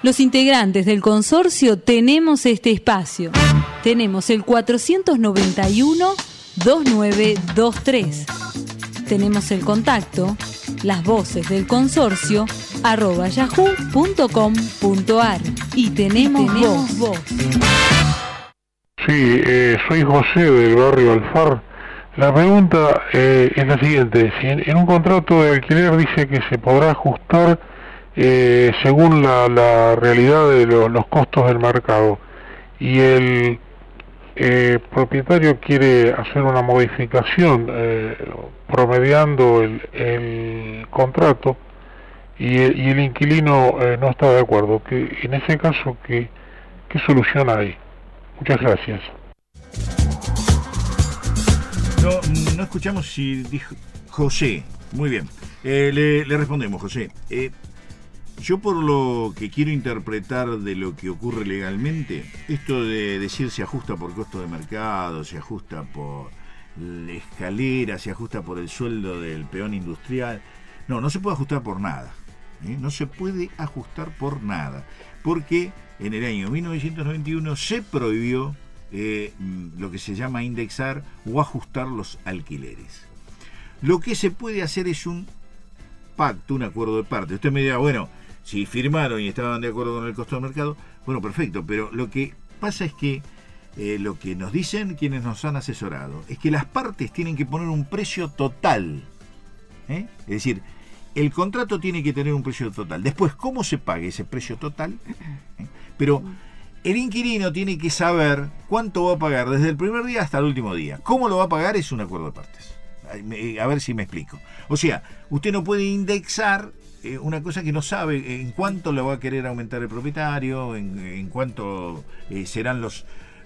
Los integrantes del consorcio tenemos este espacio. Tenemos el 491-2923. Tenemos el contacto, las voces del consorcio, @yahoo.com.ar. Y tenemos voz. Sí, soy José del barrio Alfar. La pregunta es la siguiente: si en un contrato de alquiler dice que se podrá ajustar según la realidad de los costos del mercado, y el propietario quiere hacer una modificación promediando el contrato, y el inquilino no está de acuerdo, que en ese caso, ¿qué solución hay? Muchas gracias. No escuchamos si dijo José. Muy bien. Le respondemos, José. Yo, por lo que quiero interpretar de lo que ocurre legalmente, esto de decir se ajusta por costo de mercado, se ajusta por la escalera, se ajusta por el sueldo del peón industrial, no se puede ajustar por nada. No se puede ajustar por nada, porque en el año 1991 se prohibió lo que se llama indexar o ajustar los alquileres. Lo que se puede hacer es un pacto, un acuerdo de parte. Usted me dirá, bueno, si firmaron y estaban de acuerdo con el costo del mercado, bueno, perfecto, pero lo que pasa es que lo que nos dicen quienes nos han asesorado es que las partes tienen que poner un precio total. Es decir, el contrato tiene que tener un precio total. Después, ¿cómo se pague ese precio total? Pero el inquilino tiene que saber cuánto va a pagar desde el primer día hasta el último día. ¿Cómo lo va a pagar? Es un acuerdo de partes. A ver si me explico. O sea, usted no puede indexar una cosa que no sabe en cuánto le va a querer aumentar el propietario, en cuánto serán los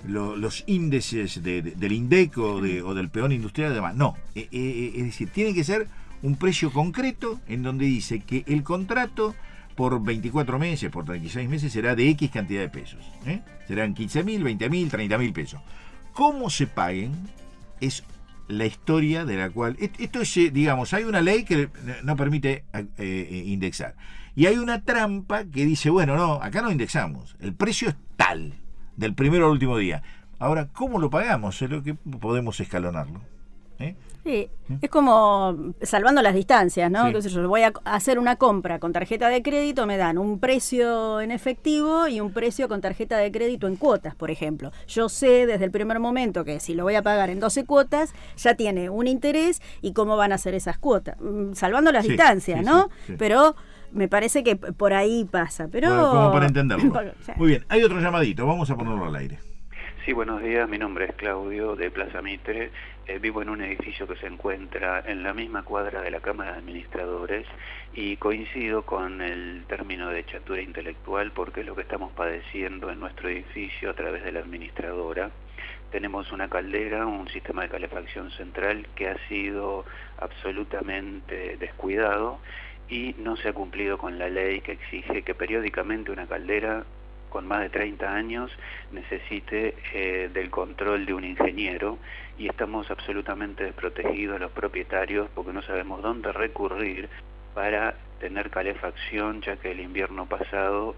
índices del INDEC o del peón industrial y demás. No, es decir, tiene que ser un precio concreto en donde dice que el contrato por 24 meses, por 36 meses será de X cantidad de pesos. Serán 15.000, 20.000, 30.000 pesos. ¿Cómo se paguen? Es la historia de la cual... Esto es, digamos, hay una ley que no permite indexar. Y hay una trampa que dice, bueno, no, acá no indexamos. El precio es tal, del primero al último día. Ahora, ¿cómo lo pagamos? Es lo que podemos escalonarlo. Sí, es como salvando las distancias, ¿no? Sí. Entonces yo voy a hacer una compra con tarjeta de crédito, me dan un precio en efectivo y un precio con tarjeta de crédito en cuotas, por ejemplo. Yo sé desde el primer momento que si lo voy a pagar en 12 cuotas, ya tiene un interés y cómo van a ser esas cuotas. Salvando las distancias, ¿no? Sí. Pero me parece que por ahí pasa. Pero Como para entenderlo. Sí. Muy bien, hay otro llamadito, vamos a ponerlo al aire. Sí, buenos días, mi nombre es Claudio, de Plaza Mitre. Vivo en un edificio que se encuentra en la misma cuadra de la Cámara de Administradores y coincido con el término de chatura intelectual porque es lo que estamos padeciendo en nuestro edificio a través de la administradora. Tenemos una caldera, un sistema de calefacción central que ha sido absolutamente descuidado y no se ha cumplido con la ley que exige que periódicamente una caldera con más de 30 años necesite del control de un ingeniero, y estamos absolutamente desprotegidos los propietarios porque no sabemos dónde recurrir para tener calefacción, ya que el invierno pasado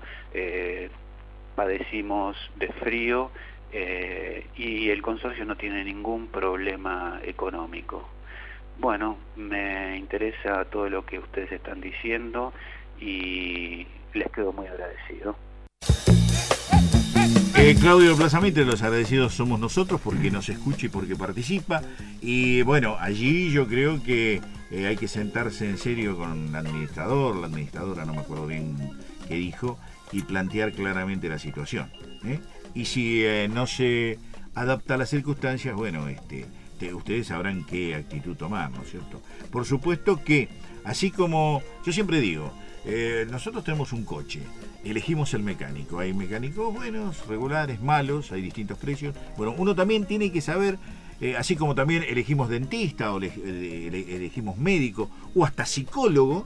padecimos de frío y el consorcio no tiene ningún problema económico. Bueno, me interesa todo lo que ustedes están diciendo y les quedo muy agradecido. Claudio de Plaza Mitre, los agradecidos somos nosotros porque nos escucha y porque participa. Y bueno, allí yo creo que hay que sentarse en serio con el administrador, la administradora, no me acuerdo bien qué dijo, y plantear claramente la situación. Y si no se adapta a las circunstancias, bueno, ustedes sabrán qué actitud tomar, ¿no es cierto? Por supuesto que, así como yo siempre digo, nosotros tenemos un coche, elegimos el mecánico. Hay mecánicos buenos, regulares, malos, hay distintos precios. Bueno, uno también tiene que saber, así como también elegimos dentista o elegimos médico o hasta psicólogo,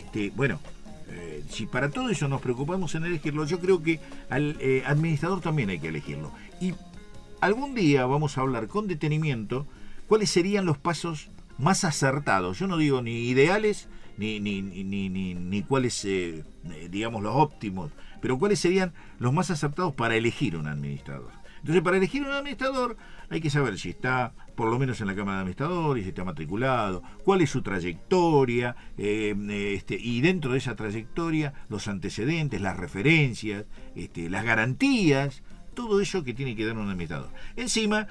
si para todo eso nos preocupamos en elegirlo, yo creo que al administrador también hay que elegirlo. Y algún día vamos a hablar con detenimiento cuáles serían los pasos más acertados. Yo no digo ni ideales ni cuáles, digamos, los óptimos, pero cuáles serían los más acertados para elegir un administrador. Entonces, para elegir un administrador hay que saber si está por lo menos en la Cámara de Administradores, si está matriculado, cuál es su trayectoria, y dentro de esa trayectoria los antecedentes, las referencias, las garantías, todo eso que tiene que dar un administrador. Encima,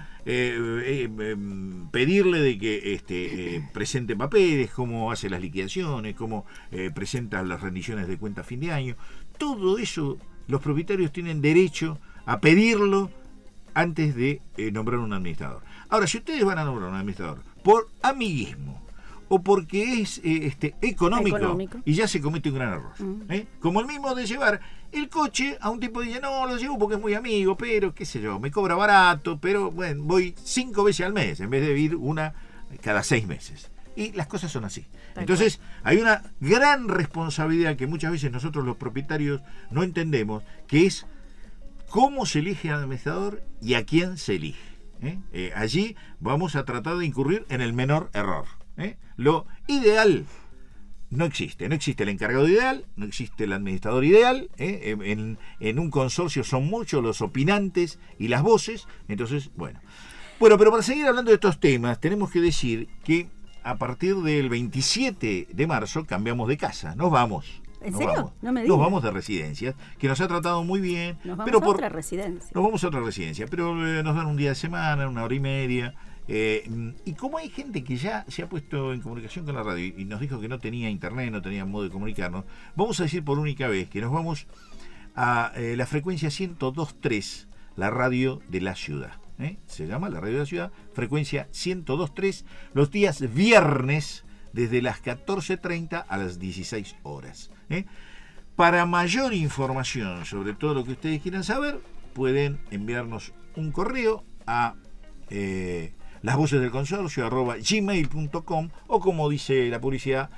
pedirle de que presente papeles, cómo hace las liquidaciones, cómo presenta las rendiciones de cuenta a fin de año. Todo eso los propietarios tienen derecho a pedirlo antes de nombrar un administrador. Ahora, si ustedes van a nombrar un administrador por amiguismo o porque es económico, y ya se comete un gran error. Como el mismo de llevar el coche a un tipo que dice, no, lo llevo porque es muy amigo, pero qué sé yo, me cobra barato, pero bueno, voy 5 veces al mes en vez de ir una cada 6 meses. Y las cosas son así. Entonces, hay una gran responsabilidad que muchas veces nosotros los propietarios no entendemos, que es cómo se elige al administrador y a quién se elige. Allí vamos a tratar de incurrir en el menor error. Lo ideal no existe el encargado ideal, no existe el administrador ideal. En un consorcio son muchos los opinantes y las voces. Entonces, bueno, pero para seguir hablando de estos temas, tenemos que decir que a partir del 27 de marzo cambiamos de casa, nos vamos. ¿En serio? No me digas. Nos vamos de residencias, que nos ha tratado muy bien. Nos vamos a otra residencia. Nos vamos a otra residencia, pero nos dan un día de semana, 1 hora y media. Y como hay gente que ya se ha puesto en comunicación con la radio y nos dijo que no tenía internet, no tenía modo de comunicarnos, vamos a decir por única vez que nos vamos a la frecuencia 102.3, la radio de la ciudad. Se llama la radio de la ciudad, frecuencia 102.3, los días viernes desde las 14:30 a las 16 horas. Para mayor información sobre todo lo que ustedes quieran saber, pueden enviarnos un correo a lasvocesdelconsorcio@gmail.com, o como dice la publicidad,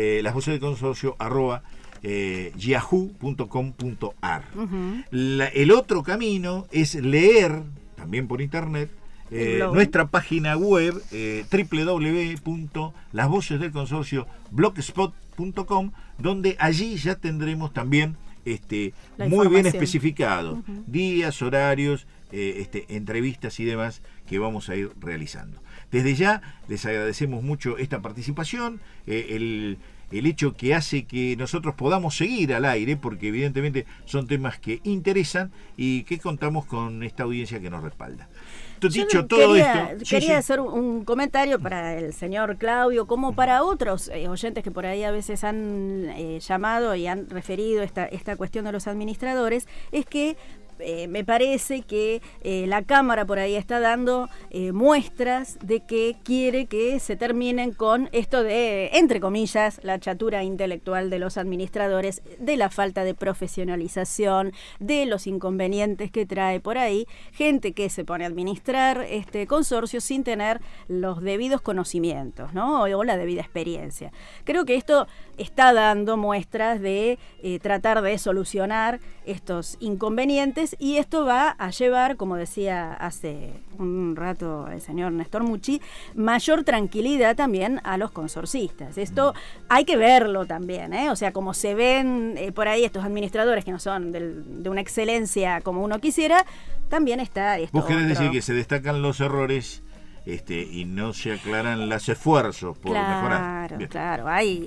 lasvocesdelconsorcio@yahoo.com.ar. El otro camino es leer, también por internet, nuestra página web, www.lasvocesdelconsorcio.blogspot.com, donde allí ya tendremos también muy bien especificado días, horarios, entrevistas y demás que vamos a ir realizando. Desde ya les agradecemos mucho esta participación, el hecho que hace que nosotros podamos seguir al aire, porque evidentemente son temas que interesan y que contamos con esta audiencia que nos respalda. Dicho todo esto, quería hacer un comentario para el señor Claudio, como para otros oyentes que por ahí a veces han llamado y han referido esta cuestión de los administradores, es que me parece que la Cámara por ahí está dando muestras de que quiere que se terminen con esto de, entre comillas, la chatura intelectual de los administradores, de la falta de profesionalización, de los inconvenientes que trae por ahí gente que se pone a administrar este consorcio sin tener los debidos conocimientos, ¿no? O la debida experiencia. Creo que esto está dando muestras de tratar de solucionar estos inconvenientes, y esto va a llevar, como decía hace un rato el señor Néstor Mucci, mayor tranquilidad también a los consorcistas. Esto hay que verlo también, o sea, como se ven por ahí estos administradores que no son de una excelencia como uno quisiera, también está esto. ¿Vos querés decir que se destacan los errores y no se aclaran los esfuerzos por mejorar? Claro, hay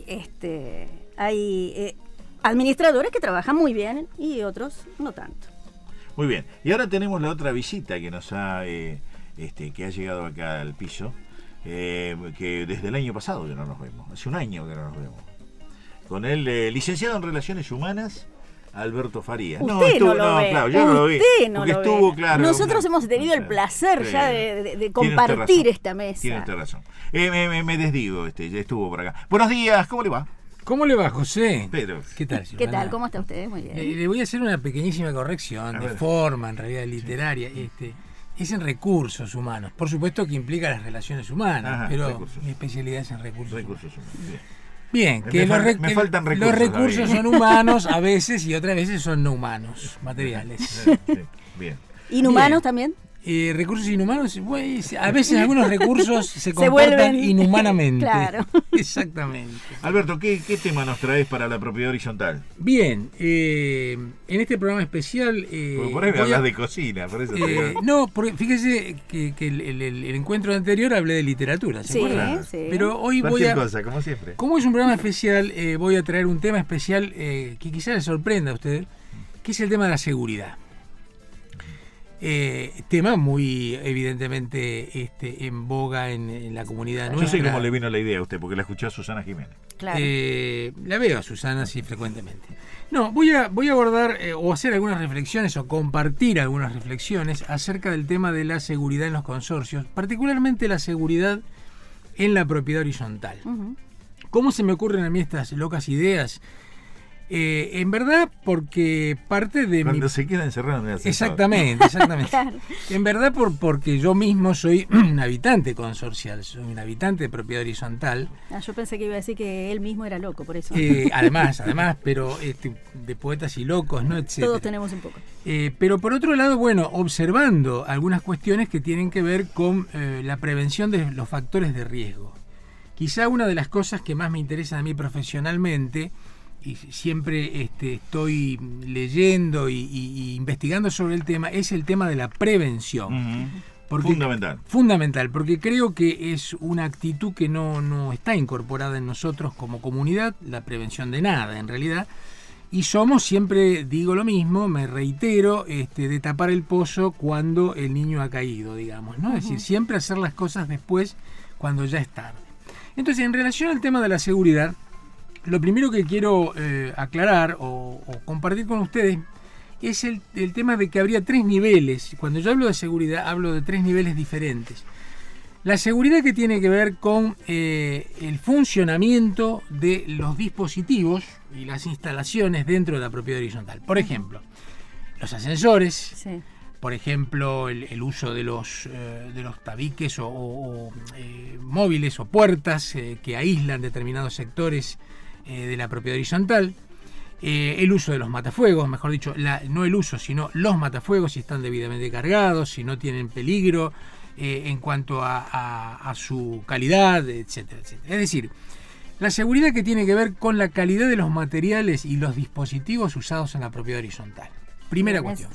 administradores que trabajan muy bien y otros no tanto. Muy bien, y ahora tenemos la otra visita que nos ha que ha llegado acá al piso, que desde el año pasado que no nos vemos, hace un año que no nos vemos, con el licenciado en Relaciones Humanas, Alberto Farías. Usted no lo ve. Claro, yo no lo vi. No lo estuvo, ve. Claro. Nosotros hemos tenido el placer ya de compartir esta mesa. Tiene usted razón. Me desdigo, ya estuvo por acá. Buenos días, ¿cómo le va? ¿Cómo le va, José? Pedro. ¿Qué tal, ¿Qué tal? ¿Cómo está usted? Muy bien. Le voy a hacer una pequeñísima corrección de forma, en realidad literaria. Es en recursos humanos. Por supuesto que implica las relaciones humanas, pero mi especialidad es en recursos humanos. Bien, que me faltan recursos. Los recursos son humanos a veces y otras veces son no humanos, materiales. Bien. ¿Inhumanos también? Recursos inhumanos, pues, a veces algunos recursos se comportan inhumanamente. Claro. Exactamente. Alberto, ¿qué tema nos traes para la propiedad horizontal? Bien, en este programa especial... por ahí me hablas de cocina, por eso te digo. No, porque fíjese que el encuentro anterior hablé de literatura, ¿se acuerdan? Sí. Pero hoy cosa, como siempre. Como es un programa especial, voy a traer un tema especial que quizá le sorprenda a usted, que es el tema de la seguridad. Tema muy evidentemente en boga en la comunidad nuestra. Yo sé cómo le vino la idea a usted, porque la escuchó a Susana Jiménez. Claro. La veo a Susana, sí, frecuentemente. No, voy a abordar o hacer algunas reflexiones o compartir algunas reflexiones acerca del tema de la seguridad en los consorcios, particularmente la seguridad en la propiedad horizontal. Uh-huh. ¿Cómo se me ocurren a mí estas locas ideas? En verdad, porque parte de Cuando se queda encerrado en el ascensor. Exactamente. Claro. En verdad, porque yo mismo soy un habitante consorcial, soy un habitante de propiedad horizontal. Yo pensé que iba a decir que él mismo era loco, por eso. Además, pero de poetas y locos, ¿no? Etcétera. Todos tenemos un poco. Pero por otro lado, bueno, observando algunas cuestiones que tienen que ver con la prevención de los factores de riesgo. Quizá una de las cosas que más me interesan a mí profesionalmente, y siempre estoy leyendo y investigando sobre el tema, es el tema de la prevención. Uh-huh. Fundamental, porque creo que es una actitud que no está incorporada en nosotros como comunidad, la prevención de nada en realidad, y somos, siempre digo lo mismo, me reitero, de tapar el pozo cuando el niño ha caído, digamos, ¿no? Uh-huh. Es decir, siempre hacer las cosas después cuando ya es tarde. Entonces, en relación al tema de la seguridad, lo primero que quiero aclarar o compartir con ustedes es el tema de que habría 3 niveles. Cuando yo hablo de seguridad, hablo de 3 niveles diferentes. La seguridad que tiene que ver con el funcionamiento de los dispositivos y las instalaciones dentro de la propiedad horizontal. Por ejemplo, los ascensores, sí. Por ejemplo, el uso de los tabiques o móviles o puertas que aíslan determinados sectores de la propiedad horizontal, el uso de los matafuegos, mejor dicho, no el uso, sino los matafuegos, si están debidamente cargados, si no tienen peligro en cuanto a su calidad, etcétera, etcétera. Es decir, la seguridad que tiene que ver con la calidad de los materiales y los dispositivos usados en la propiedad horizontal. Primera cuestión.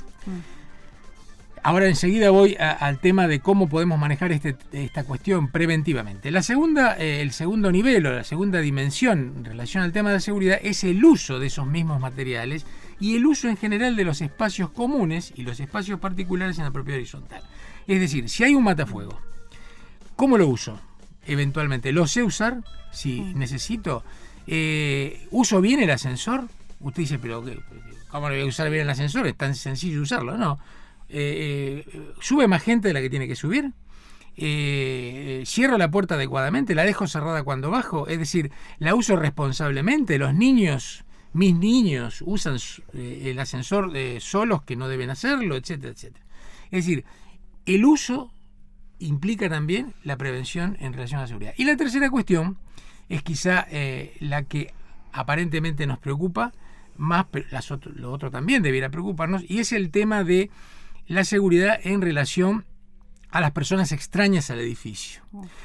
Ahora enseguida voy al tema de cómo podemos manejar esta cuestión preventivamente. El segundo nivel o la segunda dimensión en relación al tema de la seguridad es el uso de esos mismos materiales y el uso en general de los espacios comunes y los espacios particulares en la propiedad horizontal. Es decir, si hay un matafuego, ¿cómo lo uso? Eventualmente, ¿lo sé usar? Si necesito. ¿Uso bien el ascensor? Usted dice, pero ¿cómo lo voy a usar bien el ascensor? Es tan sencillo usarlo, ¿no? ¿Sube más gente de la que tiene que subir? ¿Cierro la puerta adecuadamente? ¿La dejo cerrada cuando bajo? Es decir, ¿la uso responsablemente? ¿Los niños, mis niños, usan el ascensor solos que no deben hacerlo? Etcétera, etcétera. Es decir, el uso implica también la prevención en relación a la seguridad. Y la tercera cuestión es quizá la que aparentemente nos preocupa más, pero lo otro también debiera preocuparnos, y es el tema de la seguridad en relación a las personas extrañas al edificio.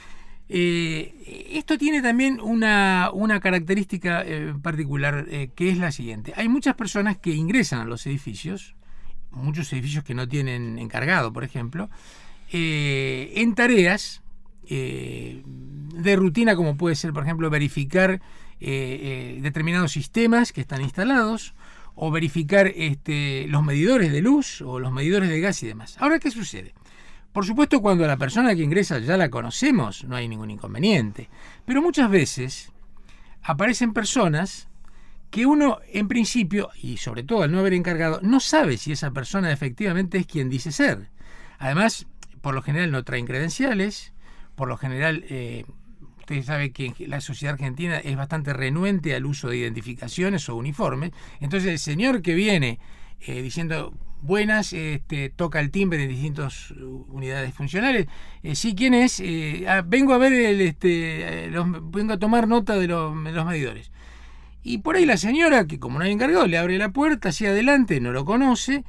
Esto tiene también una característica particular, que es la siguiente. Hay muchas personas que ingresan a los edificios, muchos edificios que no tienen encargado, por ejemplo, en tareas de rutina, como puede ser, por ejemplo, verificar determinados sistemas que están instalados, o verificar los medidores de luz o los medidores de gas y demás. Ahora, ¿qué sucede? Por supuesto, cuando a la persona que ingresa ya la conocemos, no hay ningún inconveniente. Pero muchas veces aparecen personas que uno, en principio, y sobre todo al no haber encargado, no sabe si esa persona efectivamente es quien dice ser. Además, por lo general no traen credenciales, por lo general... Usted sabe que la sociedad argentina es bastante renuente al uso de identificaciones o uniformes. Entonces el señor que viene diciendo buenas, toca el timbre en distintas unidades funcionales. Sí, ¿quién es? Vengo a ver vengo a tomar nota de los medidores. Y por ahí la señora, que como no hay encargado, le abre la puerta hacia adelante, no lo conoce,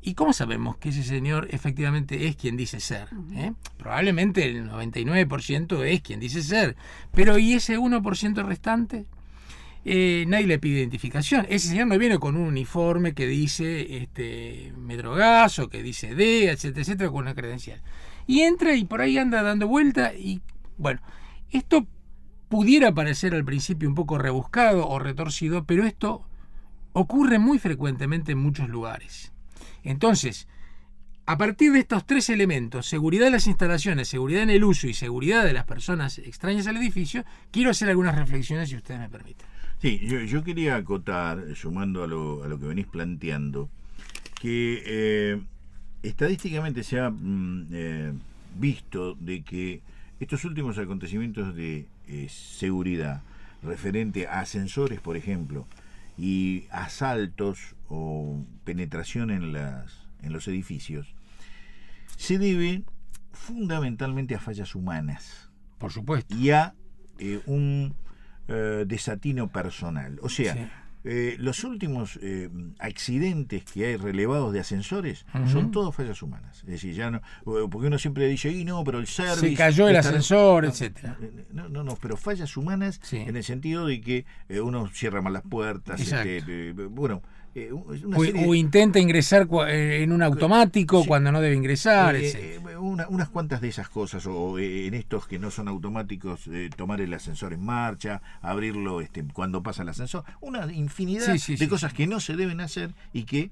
¿Y cómo sabemos que ese señor efectivamente es quien dice ser? Probablemente el 99% es quien dice ser, pero ¿y ese 1% restante? Nadie le pide identificación. Ese señor no viene con un uniforme que dice Metrogas o que dice D, etcétera, etcétera, con una credencial. Y entra y por ahí anda dando vuelta y, bueno, esto pudiera parecer al principio un poco rebuscado o retorcido, pero esto ocurre muy frecuentemente en muchos lugares. Entonces, a partir de estos tres elementos, seguridad de las instalaciones, seguridad en el uso y seguridad de las personas extrañas al edificio, quiero hacer algunas reflexiones, si ustedes me permiten. Sí, yo quería acotar, sumando a lo que venís planteando, que estadísticamente se ha visto de que estos últimos acontecimientos de seguridad referente a ascensores, por ejemplo, y asaltos o penetración en los edificios, se debe fundamentalmente a fallas humanas. Por supuesto. Y a un desatino personal. O sea, sí. Los últimos accidentes que hay relevados de ascensores son todos fallas humanas. Es decir, ya no, porque uno siempre dice, no, pero el service... Se cayó el ascensor, etcétera. No, pero fallas humanas en el sentido de que uno cierra mal las puertas, bueno... o intenta ingresar en un automático cuando no debe ingresar, unas cuantas de esas cosas, o en estos que no son automáticos, tomar el ascensor en marcha, abrirlo cuando pasa el ascensor, una infinidad de cosas que no se deben hacer y que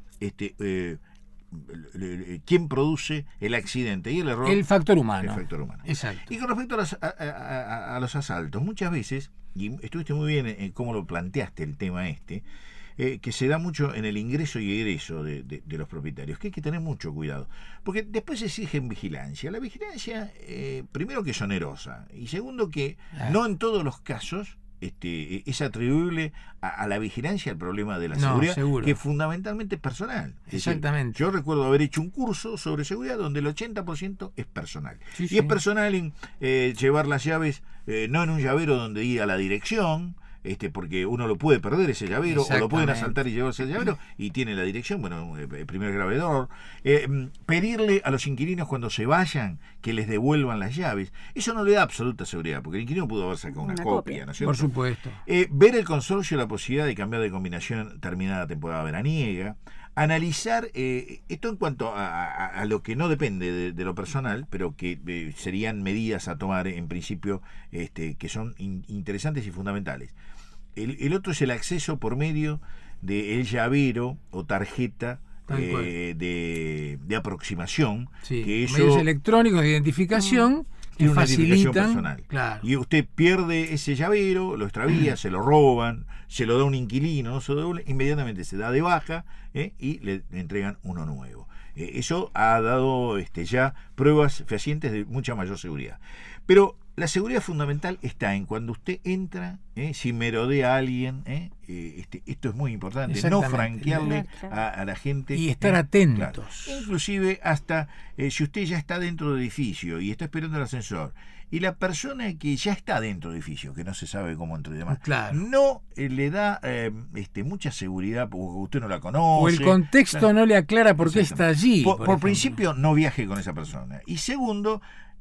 ¿quién produce el accidente y el error? El factor humano. Exacto. Y con respecto a los asaltos, muchas veces, y estuviste muy bien en cómo lo planteaste el tema que se da mucho en el ingreso y egreso de los propietarios, que hay que tener mucho cuidado, porque después se exigen vigilancia. La vigilancia, primero que es onerosa, y segundo que no en todos los casos es atribuible a la vigilancia el problema de la seguridad, que fundamentalmente es personal. Exactamente. Yo recuerdo haber hecho un curso sobre seguridad donde el 80% es personal. Es personal en llevar las llaves, no en un llavero donde diga la dirección, porque uno lo puede perder ese llavero, o lo pueden asaltar y llevarse el llavero, y tiene la dirección, bueno, el primer grave error. Pedirle a los inquilinos cuando se vayan que les devuelvan las llaves, eso no le da absoluta seguridad, porque el inquilino pudo haber sacado una copia, ¿no es cierto? Por supuesto. Ver el consorcio la posibilidad de cambiar de combinación terminada temporada veraniega, analizar esto en cuanto a lo que no depende de lo personal, pero que serían medidas a tomar en principio que son interesantes y fundamentales. El otro es el acceso por medio del llavero o tarjeta de aproximación, que eso, medios electrónicos de identificación que facilitan personal. Y usted pierde ese llavero, lo extravía, se lo roban, se lo da un inquilino, no se lo devuelve, inmediatamente se da de baja y le entregan uno nuevo. Eso ha dado ya pruebas fehacientes de mucha mayor seguridad. Pero la seguridad fundamental está en cuando usted entra, si merodea a alguien, esto es muy importante, no franquearle a la gente. Y estar atentos. Claro. Inclusive hasta si usted ya está dentro del edificio y está esperando el ascensor, y la persona que ya está dentro del edificio, que no se sabe cómo entró y demás, no le da mucha seguridad porque usted no la conoce. O el contexto no le aclara por qué está allí. Por principio, no viaje con esa persona. Y segundo,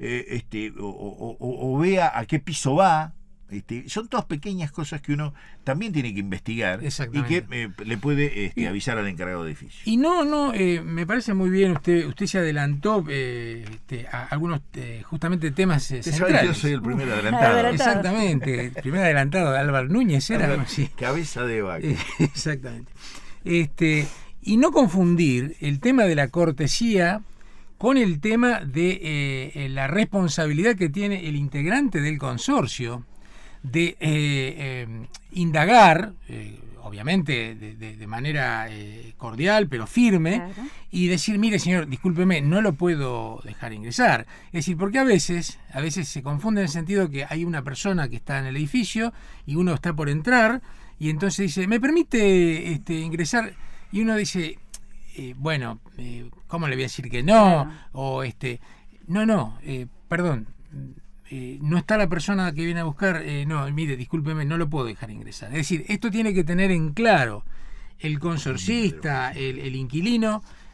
o vea a qué piso va. Son todas pequeñas cosas que uno también tiene que investigar y que le puede avisar al encargado de edificio. Y me parece muy bien, usted se adelantó a algunos justamente temas centrales. Yo soy el primer adelantado. Exactamente, el primer adelantado, Álvaro Núñez era algo así. Cabeza de vaca. Exactamente. Y no confundir el tema de la cortesía con el tema de la responsabilidad que tiene el integrante del consorcio de indagar, obviamente de manera cordial pero firme, y decir, mire señor, discúlpeme, no lo puedo dejar ingresar. Es decir, porque a veces se confunde en el sentido que hay una persona que está en el edificio y uno está por entrar y entonces dice, ¿me permite ingresar? Y uno dice, bueno, ¿cómo le voy a decir que no? O perdón, no está la persona que viene a buscar, no, mire, discúlpeme, no lo puedo dejar ingresar. Es decir, esto tiene que tener en claro el consorcista, el inquilino,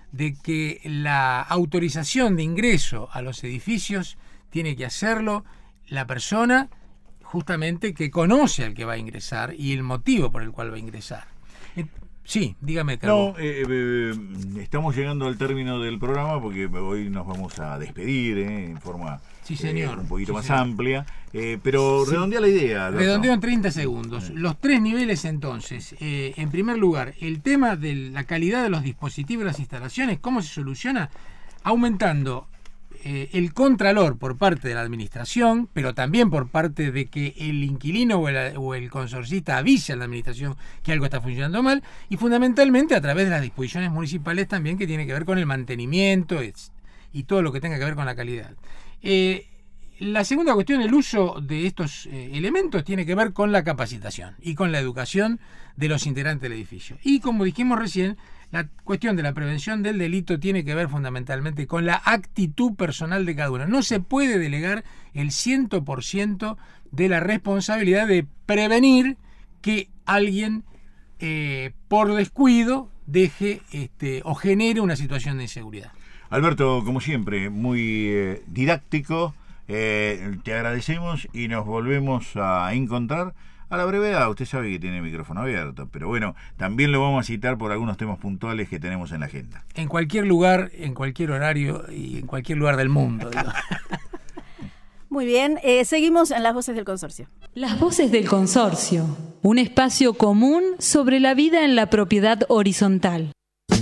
de que la autorización de ingreso a los edificios tiene que hacerlo la persona justamente que conoce al que va a ingresar y el motivo por el cual va a ingresar. Sí, dígame, Carlos. No, estamos llegando al término del programa porque hoy nos vamos a despedir en forma un poquito más amplia, pero redondea la idea. Alberto. Redondeo en 30 segundos. Los 3 niveles entonces. En primer lugar, el tema de la calidad de los dispositivos y las instalaciones, ¿cómo se soluciona? Aumentando el contralor por parte de la administración, pero también por parte de que el inquilino o el consorcista avise a la administración que algo está funcionando mal, y fundamentalmente a través de las disposiciones municipales también, que tiene que ver con el mantenimiento y todo lo que tenga que ver con la calidad. La segunda cuestión, el uso de estos elementos, tiene que ver con la capacitación y con la educación de los integrantes del edificio. Y como dijimos recién, la cuestión de la prevención del delito tiene que ver fundamentalmente con la actitud personal de cada uno. No se puede delegar el 100% de la responsabilidad de prevenir que alguien por descuido deje o genere una situación de inseguridad. Alberto, como siempre, muy didáctico, te agradecemos y nos volvemos a encontrar a la brevedad. Usted sabe que tiene el micrófono abierto, pero bueno, también lo vamos a citar por algunos temas puntuales que tenemos en la agenda. En cualquier lugar, en cualquier horario y en cualquier lugar del mundo. Muy bien, seguimos en Las Voces del Consorcio. Las Voces del Consorcio, un espacio común sobre la vida en la propiedad horizontal.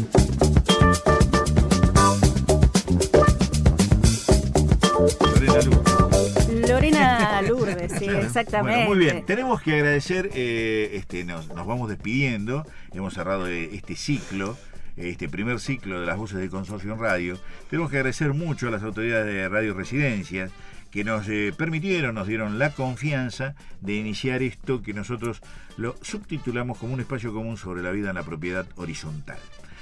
Lorena Lourdes, sí, exactamente. Bueno, muy bien, tenemos que agradecer, nos vamos despidiendo, hemos cerrado este ciclo, este primer ciclo de Las Voces del Consorcio en Radio. Tenemos que agradecer mucho a las autoridades de Radio Residencias que nos permitieron, nos dieron la confianza de iniciar esto que nosotros lo subtitulamos como un espacio común sobre la vida en la propiedad horizontal.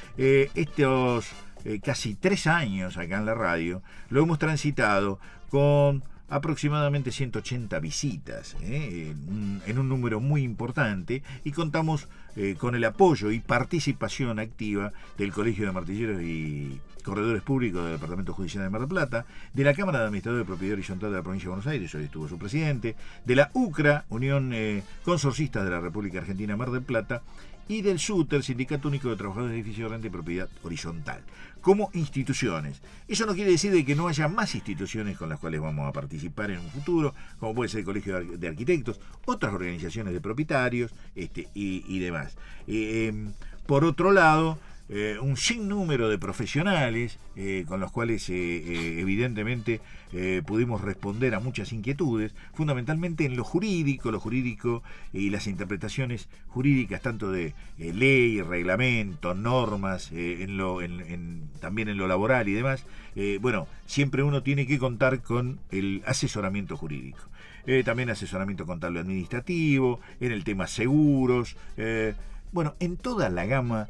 Estos casi 3 años acá en la radio lo hemos transitado con aproximadamente 180 visitas, en un número muy importante, y contamos con el apoyo y participación activa del Colegio de Martilleros y Corredores Públicos del Departamento Judicial de Mar del Plata, de la Cámara de Administradores de Propiedad Horizontal de la Provincia de Buenos Aires, hoy estuvo su presidente, de la UCRA, Unión Consorcistas de la República Argentina Mar del Plata, y del SUTER, Sindicato Único de Trabajadores de Edificios de Renta y Propiedad Horizontal, como instituciones. Eso no quiere decir de que no haya más instituciones con las cuales vamos a participar en un futuro, como puede ser el Colegio de Arquitectos, otras organizaciones de propietarios y demás. Por otro lado, un sinnúmero de profesionales con los cuales evidentemente pudimos responder a muchas inquietudes, fundamentalmente en lo jurídico y las interpretaciones jurídicas tanto de ley, reglamento, normas, también en lo laboral y demás. Bueno, siempre uno tiene que contar con el asesoramiento jurídico. También asesoramiento contable administrativo, en el tema seguros, bueno, en toda la gama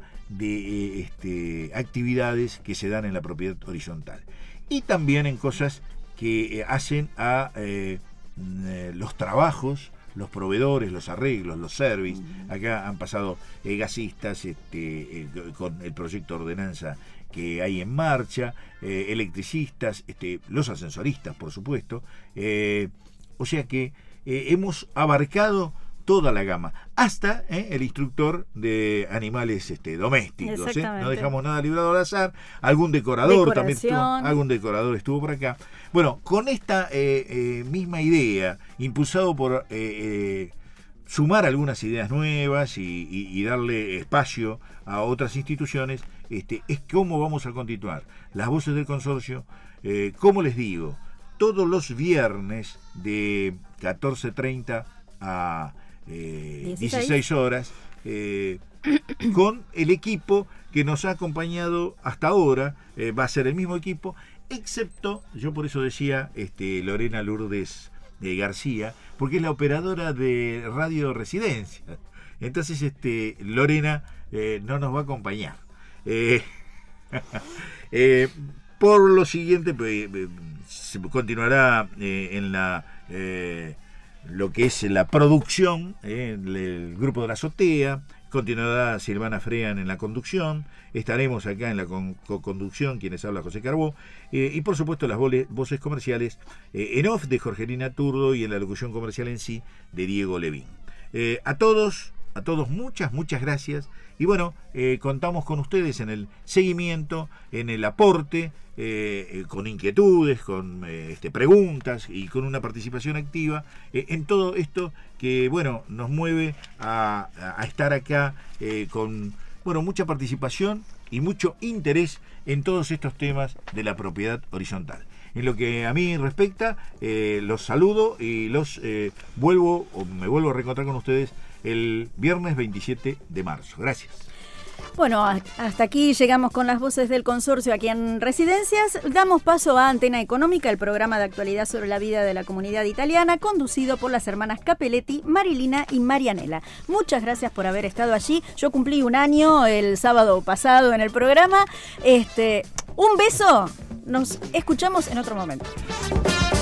de actividades que se dan en la propiedad horizontal, y también en cosas que hacen a los trabajos, los proveedores, los arreglos, los servicios. Acá han pasado gasistas con el proyecto de ordenanza que hay en marcha, electricistas, los ascensoristas, por supuesto, o sea que hemos abarcado toda la gama, hasta el instructor de animales domésticos. No dejamos nada librado al azar. Algún decorador también estuvo por acá. Bueno, con esta misma idea, impulsado por sumar algunas ideas nuevas y darle espacio a otras instituciones, es cómo vamos a continuar. Las Voces del Consorcio, como les digo, todos los viernes de 14:30 a 16 horas, con el equipo que nos ha acompañado hasta ahora. Va a ser el mismo equipo, excepto, yo por eso decía Lorena Lourdes García, porque es la operadora de Radio Residencia. Entonces Lorena no nos va a acompañar. Por lo siguiente, se continuará en lo que es la producción, el grupo de la azotea, continuará Silvana Frean en la conducción, estaremos acá en la conducción, quienes habla José Carbó, y por supuesto las voces comerciales en off de Jorgelina Turdo y en la locución comercial en sí de Diego Levín. A todos muchas gracias, y bueno, contamos con ustedes en el seguimiento, en el aporte, con inquietudes, con preguntas y con una participación activa en todo esto que, bueno, nos mueve a estar acá con, bueno, mucha participación y mucho interés en todos estos temas de la propiedad horizontal. En lo que a mí respecta, los saludo y me vuelvo a reencontrar con ustedes el viernes 27 de marzo. Gracias. Bueno, hasta aquí llegamos con las voces del consorcio aquí en Residencias. Damos paso a Antena Económica, el programa de actualidad sobre la vida de la comunidad italiana, conducido por las hermanas Capelletti, Marilina y Marianela. Muchas gracias por haber estado allí. Yo cumplí 1 año el sábado pasado en el programa. Un beso. Nos escuchamos en otro momento.